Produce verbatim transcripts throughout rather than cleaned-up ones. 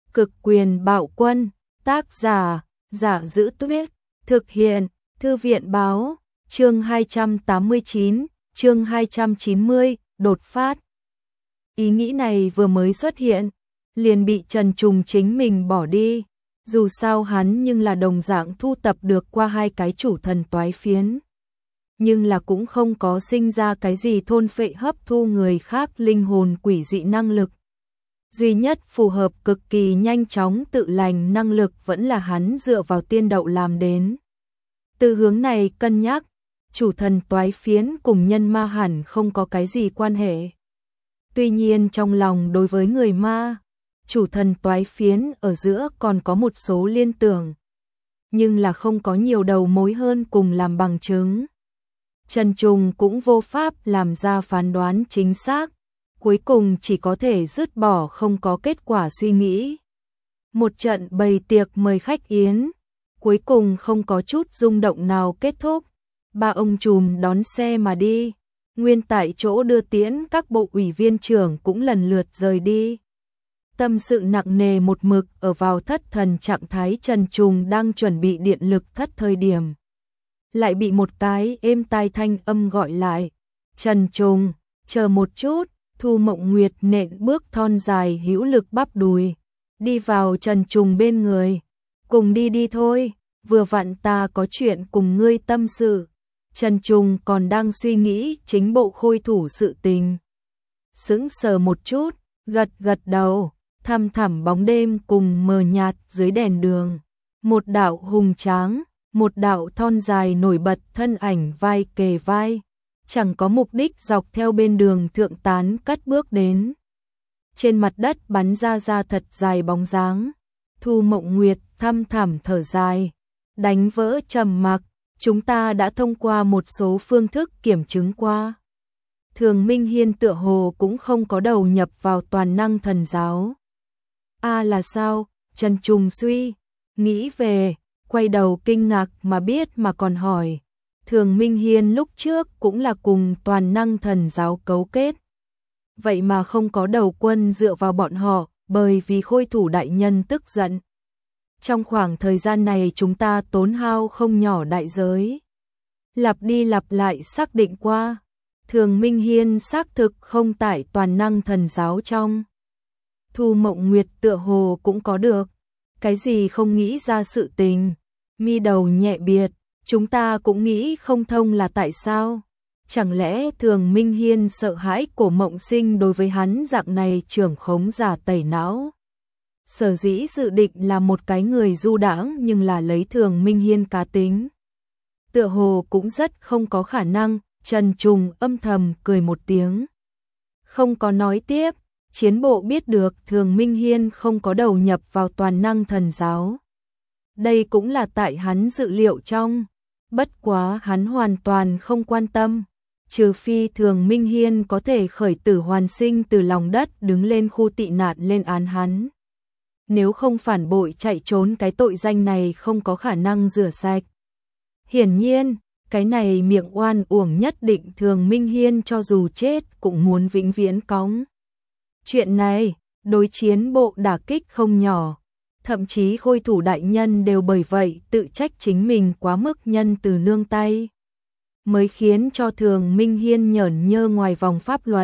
Cực quyền bạo quân, tác giả, Giả Giữ Tuyết, thực hiện, Thư viện báo, chương hai trăm tám mươi chín, chương hai trăm chín mươi, đột phát. Ý nghĩ này vừa mới xuất hiện, liền bị Trần Trùng chính mình bỏ đi, dù sao hắn nhưng là đồng dạng thu tập được qua hai cái chủ thần toái phiến. Nhưng là cũng không có sinh ra cái gì thôn phệ hấp thu người khác linh hồn quỷ dị năng lực. Duy nhất phù hợp cực kỳ nhanh chóng tự lành năng lực vẫn là hắn dựa vào tiên đậu làm đến. Từ hướng này cân nhắc, chủ thần toái phiến cùng nhân ma hẳn không có cái gì quan hệ. Tuy nhiên trong lòng đối với người ma, chủ thần toái phiến ở giữa còn có một số liên tưởng, nhưng là không có nhiều đầu mối hơn cùng làm bằng chứng. Trần Trùng cũng vô pháp làm ra phán đoán chính xác, cuối cùng chỉ có thể dứt bỏ không có kết quả suy nghĩ. Một trận bày tiệc mời khách yến, cuối cùng không có chút rung động nào kết thúc. Ba ông trùm đón xe mà đi, nguyên tại chỗ đưa tiễn các bộ ủy viên trưởng cũng lần lượt rời đi. Tâm sự nặng nề một mực ở vào thất thần trạng thái. Trần Trùng đang chuẩn bị điện lực thất thời điểm, lại bị một cái êm tai thanh âm gọi lại. Trần Trùng, chờ một chút. Thu Mộng Nguyệt nện bước thon dài hữu lực bắp đùi, đi vào Trần Trùng bên người. Cùng đi đi thôi, vừa vặn ta có chuyện cùng ngươi tâm sự. Trần Trùng còn đang suy nghĩ chính bộ khôi thủ sự tình. Sững sờ một chút, gật gật đầu, thăm thẳm bóng đêm cùng mờ nhạt dưới đèn đường. Một đạo hùng tráng, một đạo thon dài nổi bật thân ảnh vai kề vai. Chẳng có mục đích dọc theo bên đường thượng tán cất bước đến. Trên mặt đất bắn ra ra thật dài bóng dáng. Thu Mộng Nguyệt thăm thẳm thở dài, đánh vỡ trầm mặc. Chúng ta đã thông qua một số phương thức kiểm chứng qua. Thường Minh Hiên tựa hồ cũng không có đầu nhập vào toàn năng thần giáo. A à là sao? Trần Trùng suy nghĩ về, quay đầu kinh ngạc mà biết mà còn hỏi. Thường Minh Hiên lúc trước cũng là cùng toàn năng thần giáo cấu kết. Vậy mà không có đầu quân dựa vào bọn họ, bởi vì khôi thủ đại nhân tức giận. Trong khoảng thời gian này chúng ta tốn hao không nhỏ đại giới. Lặp đi lặp lại xác định qua, Thường Minh Hiên xác thực không tại toàn năng thần giáo trong. Thu Mộng Nguyệt tựa hồ cũng có được cái gì không nghĩ ra sự tình, mi đầu nhẹ biệt. Chúng ta cũng nghĩ không thông là tại sao. Chẳng lẽ Thường Minh Hiên sợ hãi Cổ Mộng Sinh đối với hắn dạng này trưởng khống giả tẩy não. Sở dĩ dự định là một cái người du đãng nhưng là lấy Thường Minh Hiên cá tính. Tựa hồ cũng rất không có khả năng. Trần Trùng âm thầm cười một tiếng, không có nói tiếp. Chiến bộ biết được Thường Minh Hiên không có đầu nhập vào toàn năng thần giáo. Đây cũng là tại hắn dự liệu trong. Bất quá hắn hoàn toàn không quan tâm, trừ phi Thường Minh Hiên có thể khởi tử hoàn sinh từ lòng đất đứng lên khu tị nạn lên án hắn. Nếu không phản bội chạy trốn, cái tội danh này không có khả năng rửa sạch. Hiển nhiên, cái này miệng oan uổng nhất định Thường Minh Hiên cho dù chết cũng muốn vĩnh viễn cóng. Chuyện này, đối chiến bộ đả kích không nhỏ. Thậm chí khôi thủ đại nhân đều bởi vậy tự trách chính mình quá mức nhân từ nương tay, mới khiến cho Thường Minh Hiên nhởn nhơ ngoài vòng pháp luật.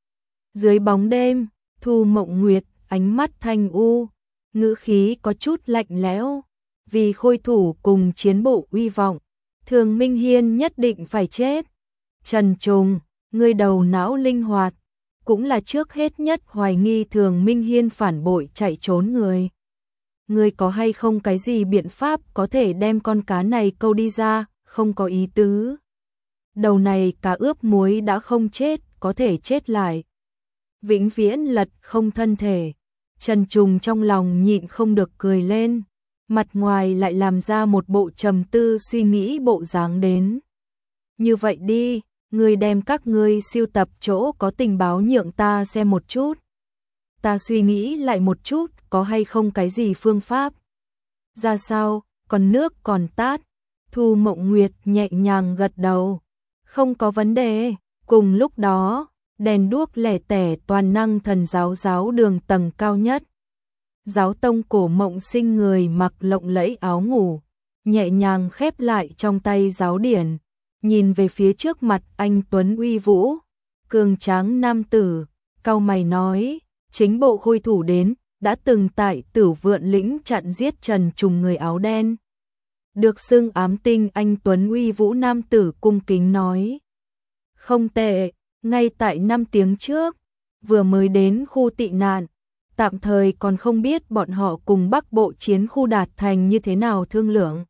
Dưới bóng đêm, Thu Mộng Nguyệt ánh mắt thanh u, ngữ khí có chút lạnh lẽo. Vì khôi thủ cùng chiến bộ uy vọng, Thường Minh Hiên nhất định phải chết. Trần Trùng, ngươi đầu não linh hoạt, cũng là trước hết nhất hoài nghi Thường Minh Hiên phản bội chạy trốn người. Ngươi có hay không cái gì biện pháp có thể đem con cá này câu đi ra? Không có ý tứ. Đầu này cá ướp muối đã không chết, có thể chết lại. Vĩnh viễn lật không thân thể. Trần Trùng trong lòng nhịn không được cười lên, mặt ngoài lại làm ra một bộ trầm tư suy nghĩ bộ dáng đến. Như vậy đi, ngươi đem các ngươi siêu tập chỗ có tình báo nhượng ta xem một chút. Ta suy nghĩ lại một chút, có hay không cái gì phương pháp. Ra sao, còn nước còn tát. Thu Mộng Nguyệt nhẹ nhàng gật đầu. Không có vấn đề. Cùng lúc đó, đèn đuốc lẻ tẻ toàn năng thần giáo giáo đường tầng cao nhất. Giáo tông Cổ Mộng Sinh người mặc lộng lẫy áo ngủ, nhẹ nhàng khép lại trong tay giáo điển, nhìn về phía trước mặt anh tuấn uy vũ, cường tráng nam tử, cau mày nói, chính bộ khôi thủ đến, đã từng tại Tửu Vượn lĩnh chặn giết Trần Trùng người áo đen. Được xưng ám tinh anh tuấn uy vũ nam tử cung kính nói. Không tệ, ngay tại năm tiếng trước, vừa mới đến khu tị nạn, tạm thời còn không biết bọn họ cùng Bắc Bộ chiến khu đạt thành như thế nào thương lượng.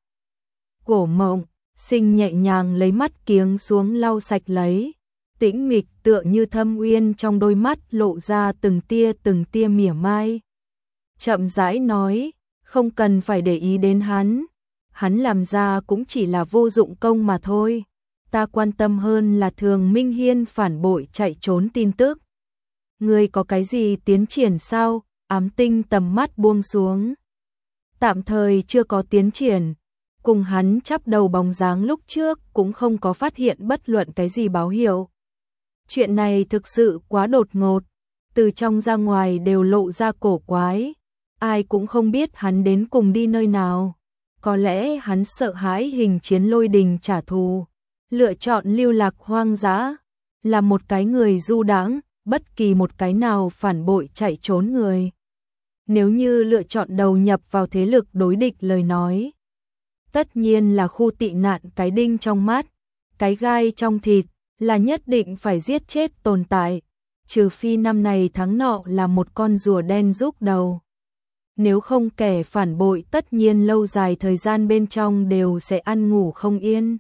Cổ Mộng Sinh nhẹ nhàng lấy mắt kiếng xuống lau sạch lấy, tĩnh mịch tựa như thâm uyên trong đôi mắt lộ ra từng tia từng tia mỉa mai. Chậm rãi nói, không cần phải để ý đến hắn, hắn làm ra cũng chỉ là vô dụng công mà thôi. Ta quan tâm hơn là Thường Minh Hiên phản bội chạy trốn tin tức. Ngươi có cái gì tiến triển sao? Ám tinh tầm mắt buông xuống. Tạm thời chưa có tiến triển, cùng hắn chắp đầu bóng dáng lúc trước cũng không có phát hiện bất luận cái gì báo hiệu. Chuyện này thực sự quá đột ngột, từ trong ra ngoài đều lộ ra cổ quái, ai cũng không biết hắn đến cùng đi nơi nào. Có lẽ hắn sợ hãi hình chiến lôi đình trả thù, lựa chọn lưu lạc hoang dã, là một cái người du đãng, bất kỳ một cái nào phản bội chạy trốn người. Nếu như lựa chọn đầu nhập vào thế lực đối địch lời nói, tất nhiên là khu tị nạn cái đinh trong mắt, cái gai trong thịt, là nhất định phải giết chết tồn tại, trừ phi năm này tháng nọ là một con rùa đen rúc đầu. Nếu không kẻ phản bội tất nhiên lâu dài thời gian bên trong đều sẽ ăn ngủ không yên.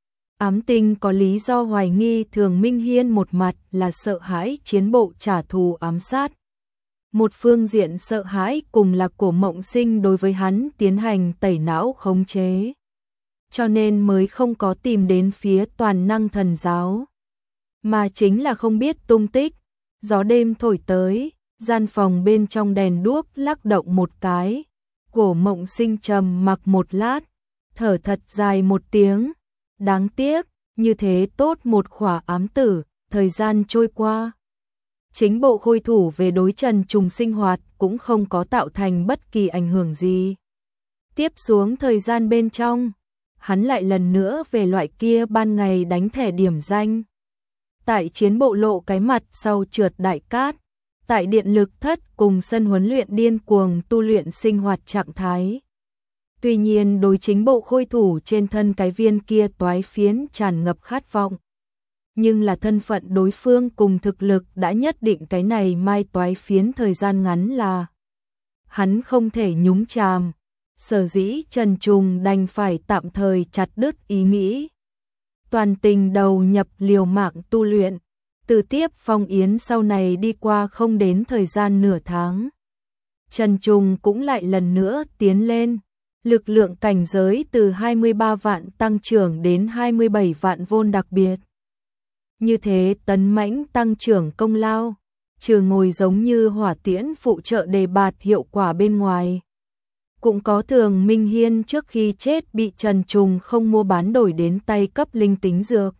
Ám tinh có lý do hoài nghi Thường Minh Hiên một mặt là sợ hãi chiến bộ trả thù ám sát. Một phương diện sợ hãi cùng là Cổ Mộng Sinh đối với hắn tiến hành tẩy não khống chế. Cho nên mới không có tìm đến phía toàn năng thần giáo. Mà chính là không biết tung tích. Gió đêm thổi tới, gian phòng bên trong đèn đuốc lắc động một cái. Cổ Mộng Sinh trầm mặc một lát, thở thật dài một tiếng. Đáng tiếc, như thế tốt một khỏa ám tử, thời gian trôi qua. Chính bộ khôi thủ về đối Trần Trùng sinh hoạt cũng không có tạo thành bất kỳ ảnh hưởng gì. Tiếp xuống thời gian bên trong, hắn lại lần nữa về loại kia ban ngày đánh thẻ điểm danh. Tại chiến bộ lộ cái mặt sau trượt đại cát, tại điện lực thất cùng sân huấn luyện điên cuồng tu luyện sinh hoạt trạng thái. Tuy nhiên đối chính bộ khôi thủ trên thân cái viên kia toái phiến tràn ngập khát vọng. Nhưng là thân phận đối phương cùng thực lực đã nhất định cái này mai toái phiến thời gian ngắn là hắn không thể nhúng chàm. Sở dĩ Trần Trùng đành phải tạm thời chặt đứt ý nghĩ. Toàn tình đầu nhập liều mạng tu luyện, từ tiếp Phong Yến sau này đi qua không đến thời gian nửa tháng. Trần Trùng cũng lại lần nữa tiến lên. Lực lượng cảnh giới từ hai mươi ba vạn tăng trưởng đến hai mươi bảy vạn vôn đặc biệt. Như thế tấn mãnh tăng trưởng công lao, trừ ngồi giống như hỏa tiễn phụ trợ đề bạt hiệu quả bên ngoài. Cũng có Thường Minh Hiên trước khi chết bị Trần Trùng không mua bán đổi đến tay cấp linh tính dược.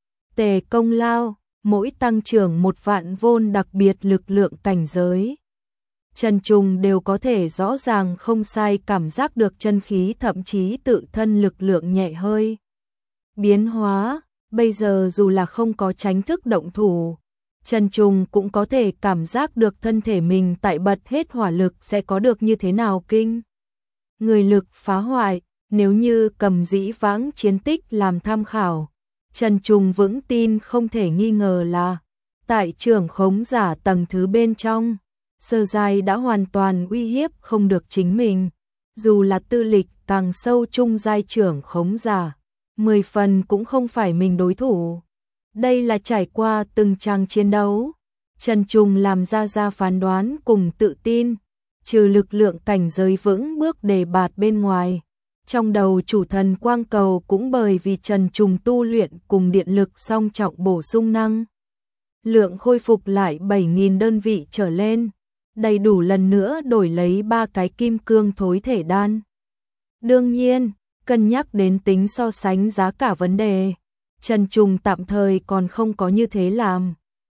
Tề công lao, mỗi tăng trưởng một vạn vôn đặc biệt lực lượng cảnh giới. Trần Trùng đều có thể rõ ràng không sai cảm giác được chân khí thậm chí tự thân lực lượng nhẹ hơi. Biến hóa, bây giờ dù là không có tránh thức động thủ, Trần Trùng cũng có thể cảm giác được thân thể mình tại bật hết hỏa lực sẽ có được như thế nào kinh. Người lực phá hoại, nếu như cầm dĩ vãng chiến tích làm tham khảo, Trần Trùng vững tin không thể nghi ngờ là tại trưởng khống giả tầng thứ bên trong. Sơ giai đã hoàn toàn uy hiếp không được chính mình, dù là tư lịch càng sâu trung giai trưởng khống giả, mười phần cũng không phải mình đối thủ. Đây là trải qua từng trang chiến đấu, Trần Trùng làm ra ra phán đoán cùng tự tin, trừ lực lượng cảnh giới vững bước đề bạt bên ngoài. Trong đầu chủ thần quang cầu cũng bởi vì Trần Trùng tu luyện cùng điện lực song trọng bổ sung năng. Lượng khôi phục lại bảy nghìn đơn vị trở lên. Đầy đủ lần nữa đổi lấy ba cái kim cương thối thể đan. Đương nhiên, cân nhắc đến tính so sánh giá cả vấn đề, Trần Trùng tạm thời còn không có như thế làm,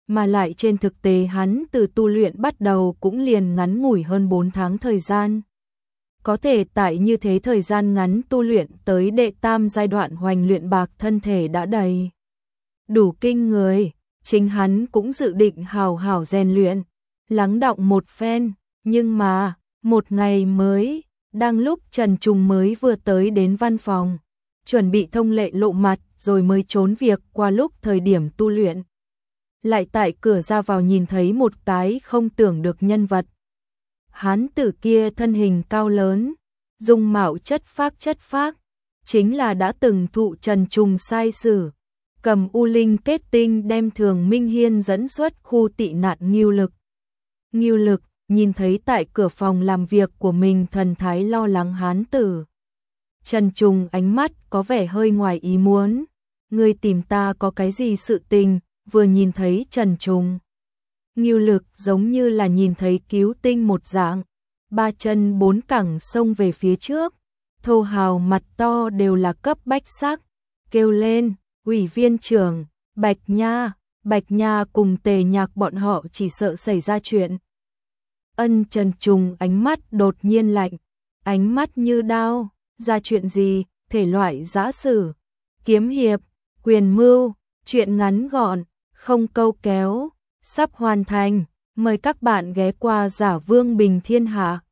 mà lại trên thực tế hắn từ tu luyện bắt đầu cũng liền ngắn ngủi hơn bốn tháng thời gian. Có thể tại như thế thời gian ngắn tu luyện tới đệ tam giai đoạn hoành luyện bạc thân thể đã đầy đủ kinh người, chính hắn cũng dự định hào hào rèn luyện, lắng đọng một phen, nhưng mà, một ngày mới, đang lúc Trần Trùng mới vừa tới đến văn phòng, chuẩn bị thông lệ lộ mặt rồi mới trốn việc qua lúc thời điểm tu luyện. Lại tại cửa ra vào nhìn thấy một cái không tưởng được nhân vật. Hán tử kia thân hình cao lớn, dung mạo chất phác chất phác, chính là đã từng thụ Trần Trùng sai sử, cầm U Linh kết tinh đem Thường Minh Hiên dẫn xuất khu tị nạn Ngưu Lực. Ngưu Lực nhìn thấy tại cửa phòng làm việc của mình thần thái lo lắng hán tử. Trần Trùng ánh mắt có vẻ hơi ngoài ý muốn, ngươi tìm ta có cái gì sự tình, vừa nhìn thấy Trần Trùng. Ngưu Lực giống như là nhìn thấy cứu tinh một dạng, ba chân bốn cẳng xông về phía trước, thô hào mặt to đều là cấp bách sắc, kêu lên, ủy viên trưởng, Bạch Nha, Bạch Nha cùng Tề Nhạc bọn họ chỉ sợ xảy ra chuyện. Ân Trần Trùng ánh mắt đột nhiên lạnh, ánh mắt như đao, ra chuyện gì, thể loại giã sử, kiếm hiệp, quyền mưu, chuyện ngắn gọn, không câu kéo, sắp hoàn thành, mời các bạn ghé qua Giả Vương Bình Thiên Hạ.